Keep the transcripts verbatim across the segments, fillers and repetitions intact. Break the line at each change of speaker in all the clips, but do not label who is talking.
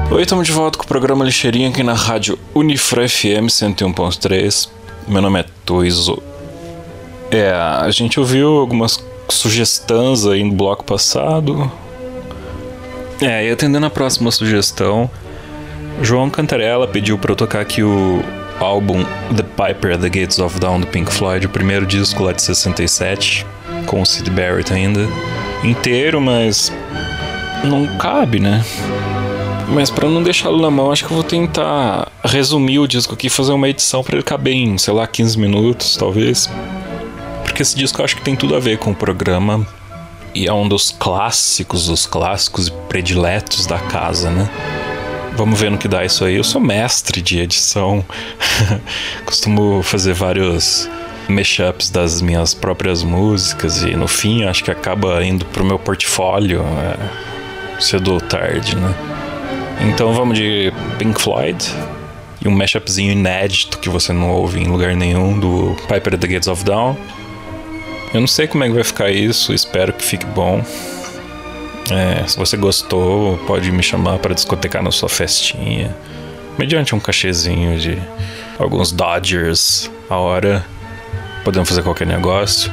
Oi, estamos de volta com o programa Lixeirinha aqui na rádio Unifra F M cento e um ponto três. Meu nome é Toizo. É, a gente ouviu algumas sugestões aí no bloco passado. É, e atendendo a próxima sugestão, João Cantarella pediu para eu tocar aqui o álbum The Piper at the Gates of Dawn do Pink Floyd, o primeiro disco lá de sessenta e sete, com o Syd Barrett ainda, inteiro, mas não cabe, né? Mas pra não deixá-lo na mão, acho que eu vou tentar resumir o disco aqui e fazer uma edição pra ele caber em, sei lá, quinze minutos, talvez. Porque esse disco eu acho que tem tudo a ver com o programa e é um dos clássicos, dos clássicos e prediletos da casa, né? Vamos ver no que dá isso aí. Eu sou mestre de edição, costumo fazer vários mashups das minhas próprias músicas e no fim acho que acaba indo pro meu portfólio, é, cedo ou tarde, né? Então vamos de Pink Floyd e um mashupzinho inédito que você não ouve em lugar nenhum do Piper at the Gates of Dawn. Eu não sei como é que vai ficar isso, espero que fique bom. É, se você gostou, pode me chamar para discotecar na sua festinha, mediante um cachezinho de alguns Dodgers a hora. Podemos fazer qualquer negócio.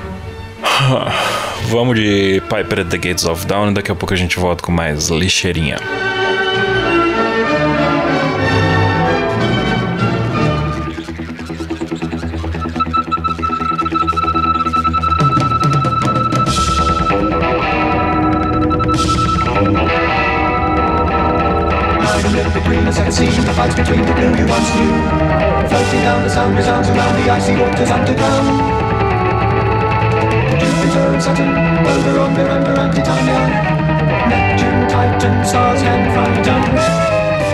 Vamos de Piper at the Gates of Dawn e daqui a pouco a gente volta com mais lixeirinha.
The fights between the blue you once knew, floating down the sun resounds around the icy waters underground. Jupiter and Saturn, Oberon, Miranda and Titania, Neptune, Titan, stars and frightened.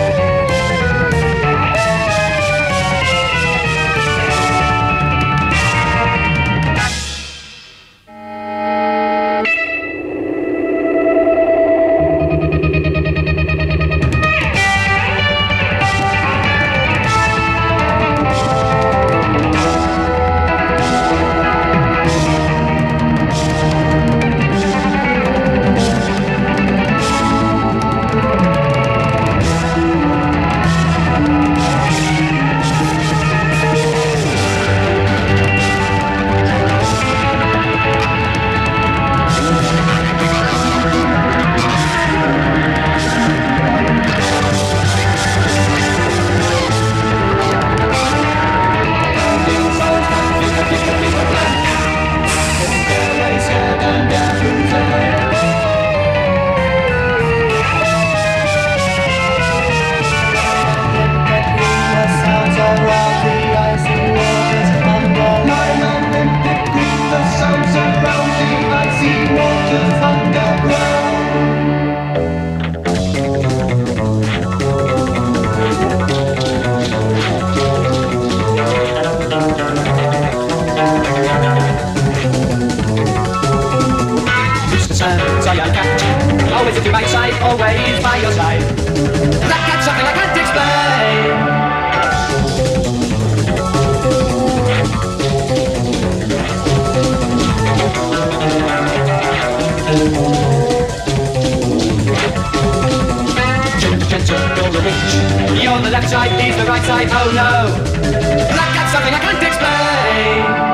Always at your backside, always by your side. That cat's something I can't explain. Gentle, gentle, you're a witch. You're on the left side, he's the right side, oh no. That cat's something I can't explain.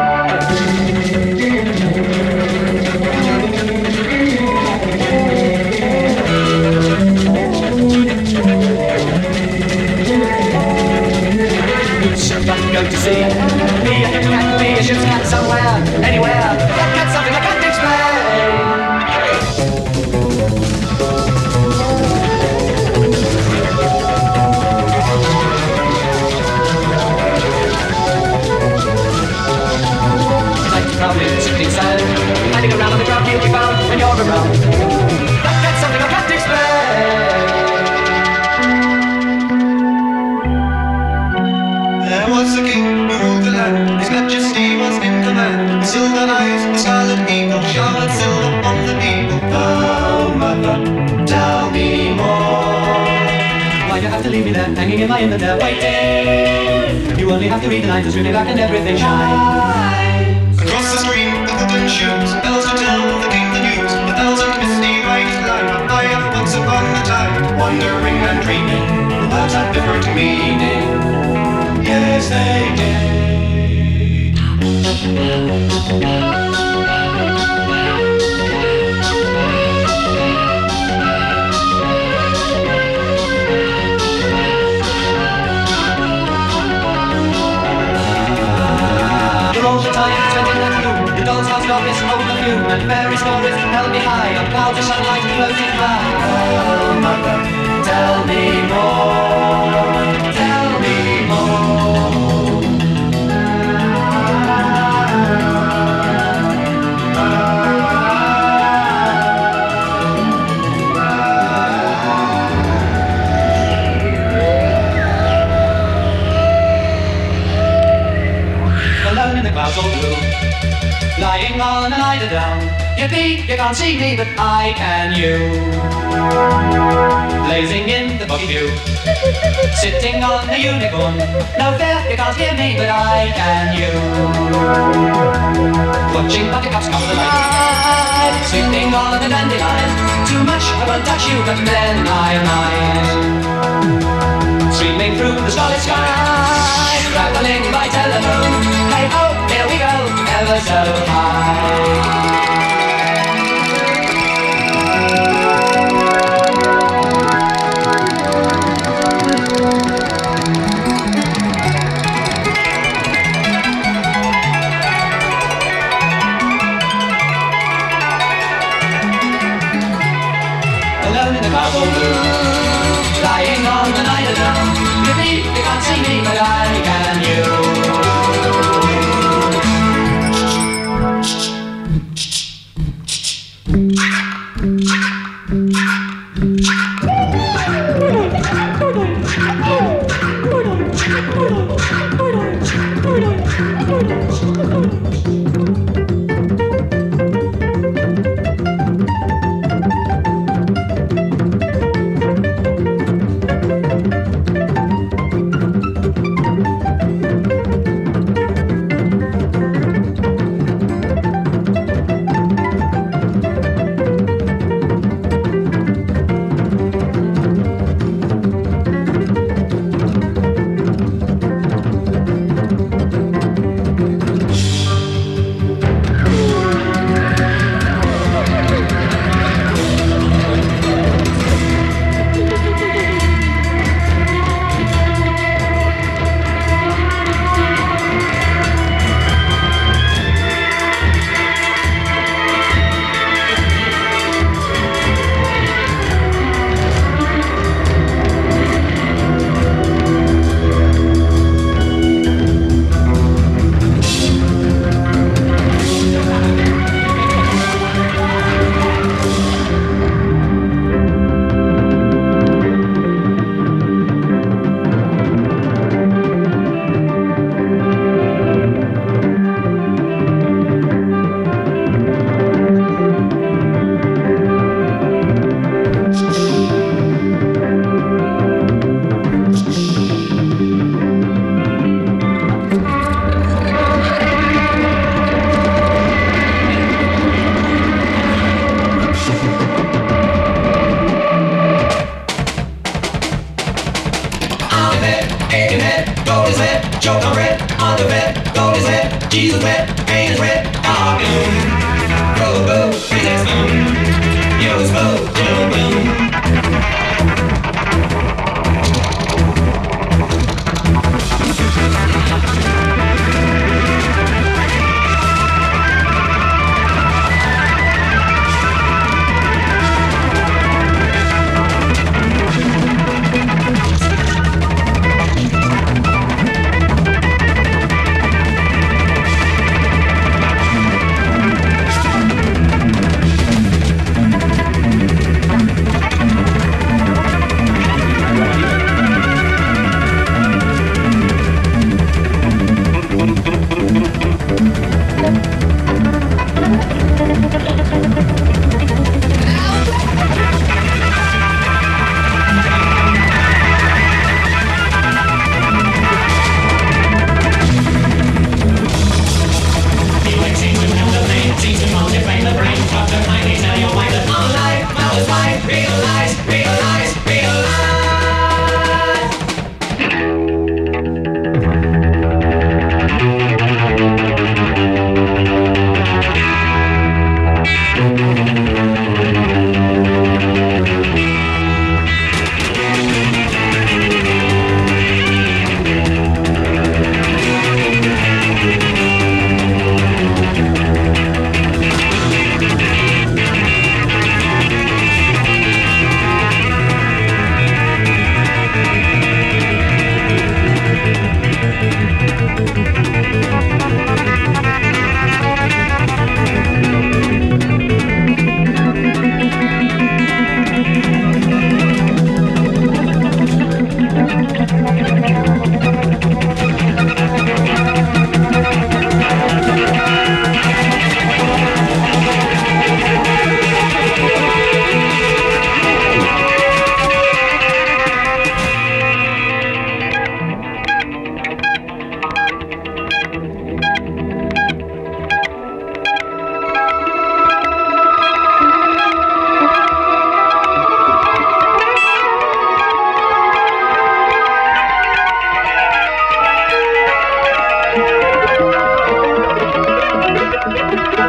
I'm going to see. Be a hip cat, be a ship's cat somewhere, anywhere. That cat's something I can't explain. Like proud in sifting sand, hiding around on the ground, you'll be found when you're around. That cat's something I can't explain.
There was a king who ruled the land, his majesty was in command. Silver eyes, the scarlet eagle, scarlet silver on the eagle. Oh, mother, tell me more.
Why'd you have to leave me there, hanging in my inner there, waiting? You only have to read the lines to swim me back and everything shines.
Across the stream, the woodland shoes, bells to tell the king the news. A thousand misty white light, I have once upon a time, wandering and dreaming.
All the time spent in that room, the doll's house office hold the fume, and fairy stories held me high on clouds of sunlight floating by. Oh, mother, tell me more, tell me more. Alone in the clouds all blue, lying on an eider down. Yippee, you can't see me, but I can you. Blazing in the foggy view, sitting on a unicorn. No fear, you can't hear me, but I can you. Watching buttercups come to light, sleeping on a dandelion. Too much, I won't touch you, but then I might. Streaming through the starlit sky, traveling by telephone. Hey ho, here we go, ever so high. Alone in the cargo blue, lying on the night down. Yippee, you can't see me, but I can you.
Choke on red, under red, gold is red, Jesus red, pain is red, dark moon. Roll, roll, freeze spoon. Yo, slow, boom, boom.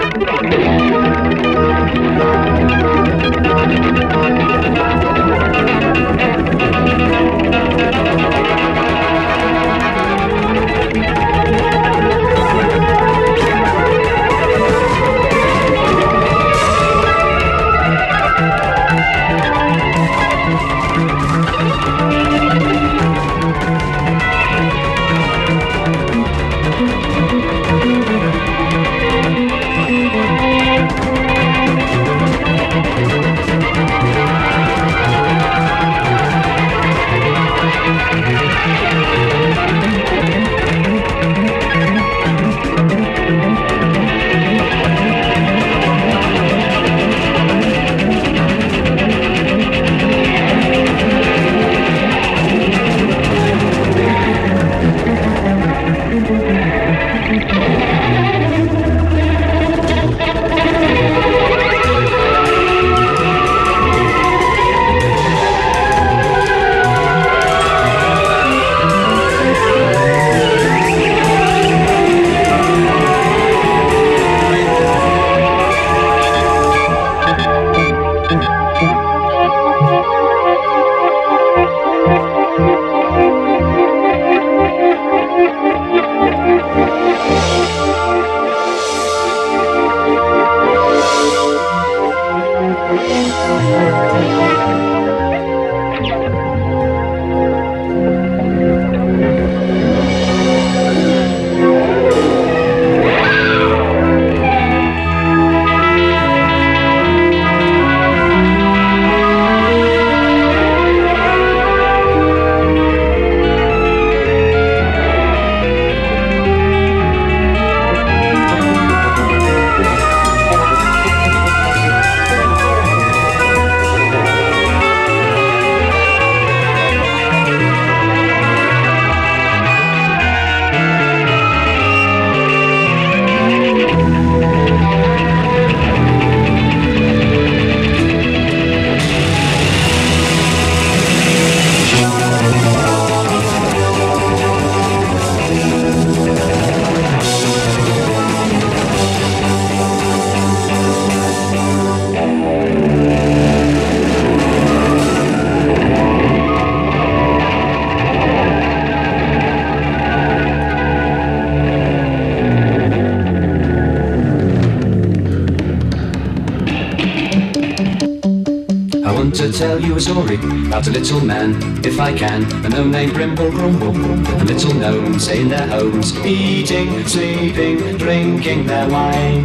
to tell you a story about a little man, if I can, a gnome named Brimble Grumble, a little gnome stay in their homes, eating, sleeping, drinking their wine.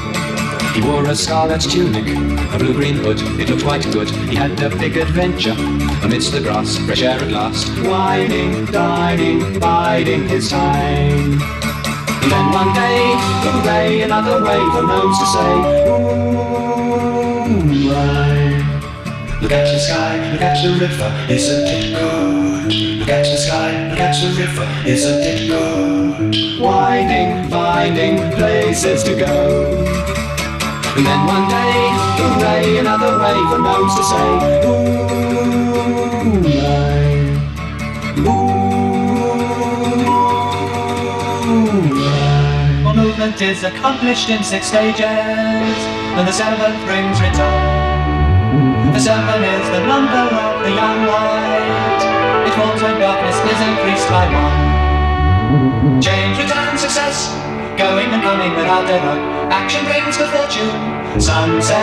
He wore a scarlet tunic, a blue-green hood, it looked quite good. He had a big adventure amidst the grass, fresh air at last, whining, dining, biding his time. And then one day, hooray, another way for gnomes to say, ooh, right. Look at the sky, look at the river, isn't it good? Look at the sky, look at the river, isn't it good? Winding, finding places to go. And then one day, hooray, another way for gnomes to say, ooh, right. Ooh, right.
Well, movement is accomplished in six stages, and the seventh brings return. The seven is the number of the young light. It forms when darkness is increased by one. Change, return, success, going and coming without error. Action brings good fortune, sunset.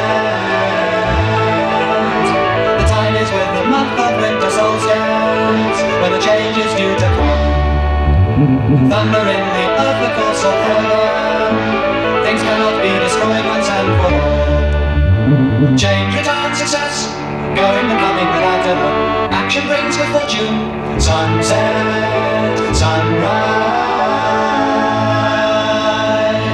The time is with the month of winter solstice, when the change is due to come. Thunder in the earth, the course of heaven. Things cannot be destroyed once and for all. Change, return, success, going and coming without error. Action brings good fortune, sunset, sunrise.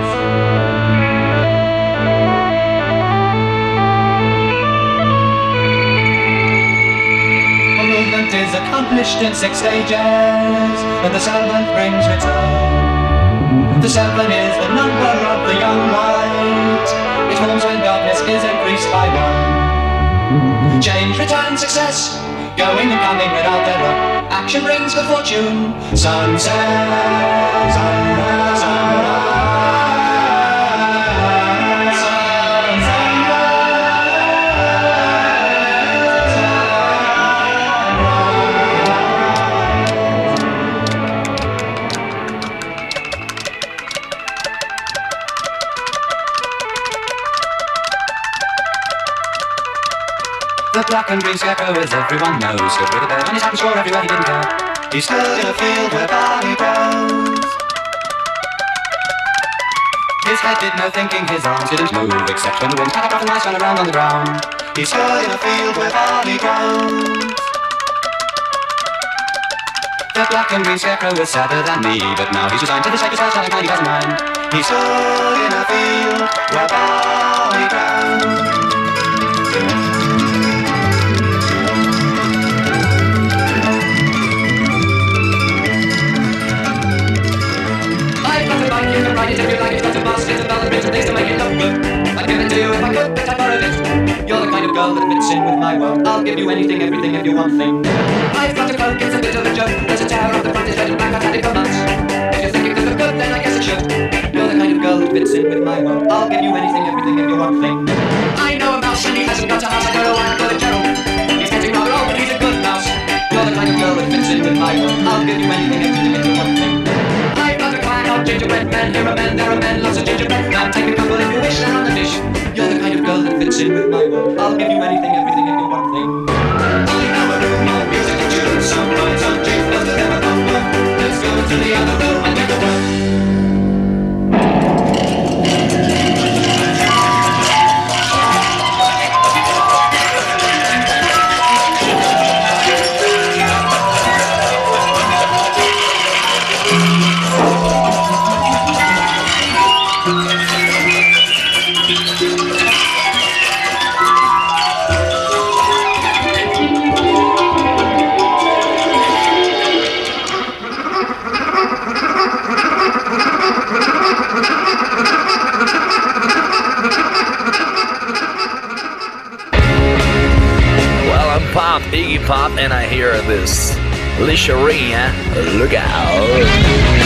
A movement is accomplished in six stages, and the seventh brings return. The seven is the number of the young light. It forms when darkness is increased by one. Change, return, success, going and coming without error. Action brings good fortune, sunset, sunrise, sunrise.
The black and green scarecrow, as everyone knows, stood with a bear on his hat and swore everywhere he didn't care. He stood in a field where barley grows. His head did no thinking, his arms didn't move, except when the wind cut up and mice ran around on the ground. He stood in a field where barley grows. The black and green scarecrow was sadder than me, but now he's resigned to the sacred house and he doesn't mind. He stood in a field where barley grows. You can ride it if you like, it's got a basket of bell and bits and things to make it look good. I'd give it to you if I could, but I borrowed it. You're the kind of girl that fits in with my world. I'll give you anything, everything if you want thing. I've got a cloak, it's a bit of a joke. There's a tear on the front, it's red and black, I've had it for months. If you think it could look good, then I guess it should. You're the kind of girl that fits in with my world. I'll give you anything, everything if you want thing. I know a mouse and he hasn't got a house, I don't know why I call it Gerald. He's getting rather old, but he's a good mouse. You're the kind of girl that fits in with my world. I'll give you anything, everything if you want thing. Gingerbread men, here are men, there are men, lots of gingerbread. Now take a couple if you wish, they're on the dish. You're the kind of girl that fits in with my world. I'll give you anything, everything if you want thing. I know a room of musical tunes, some lines on G plus the never number. Let's go to the other room and make a work.
Pop, Iggy Pop, and I hear this. Lisha Ring, look out.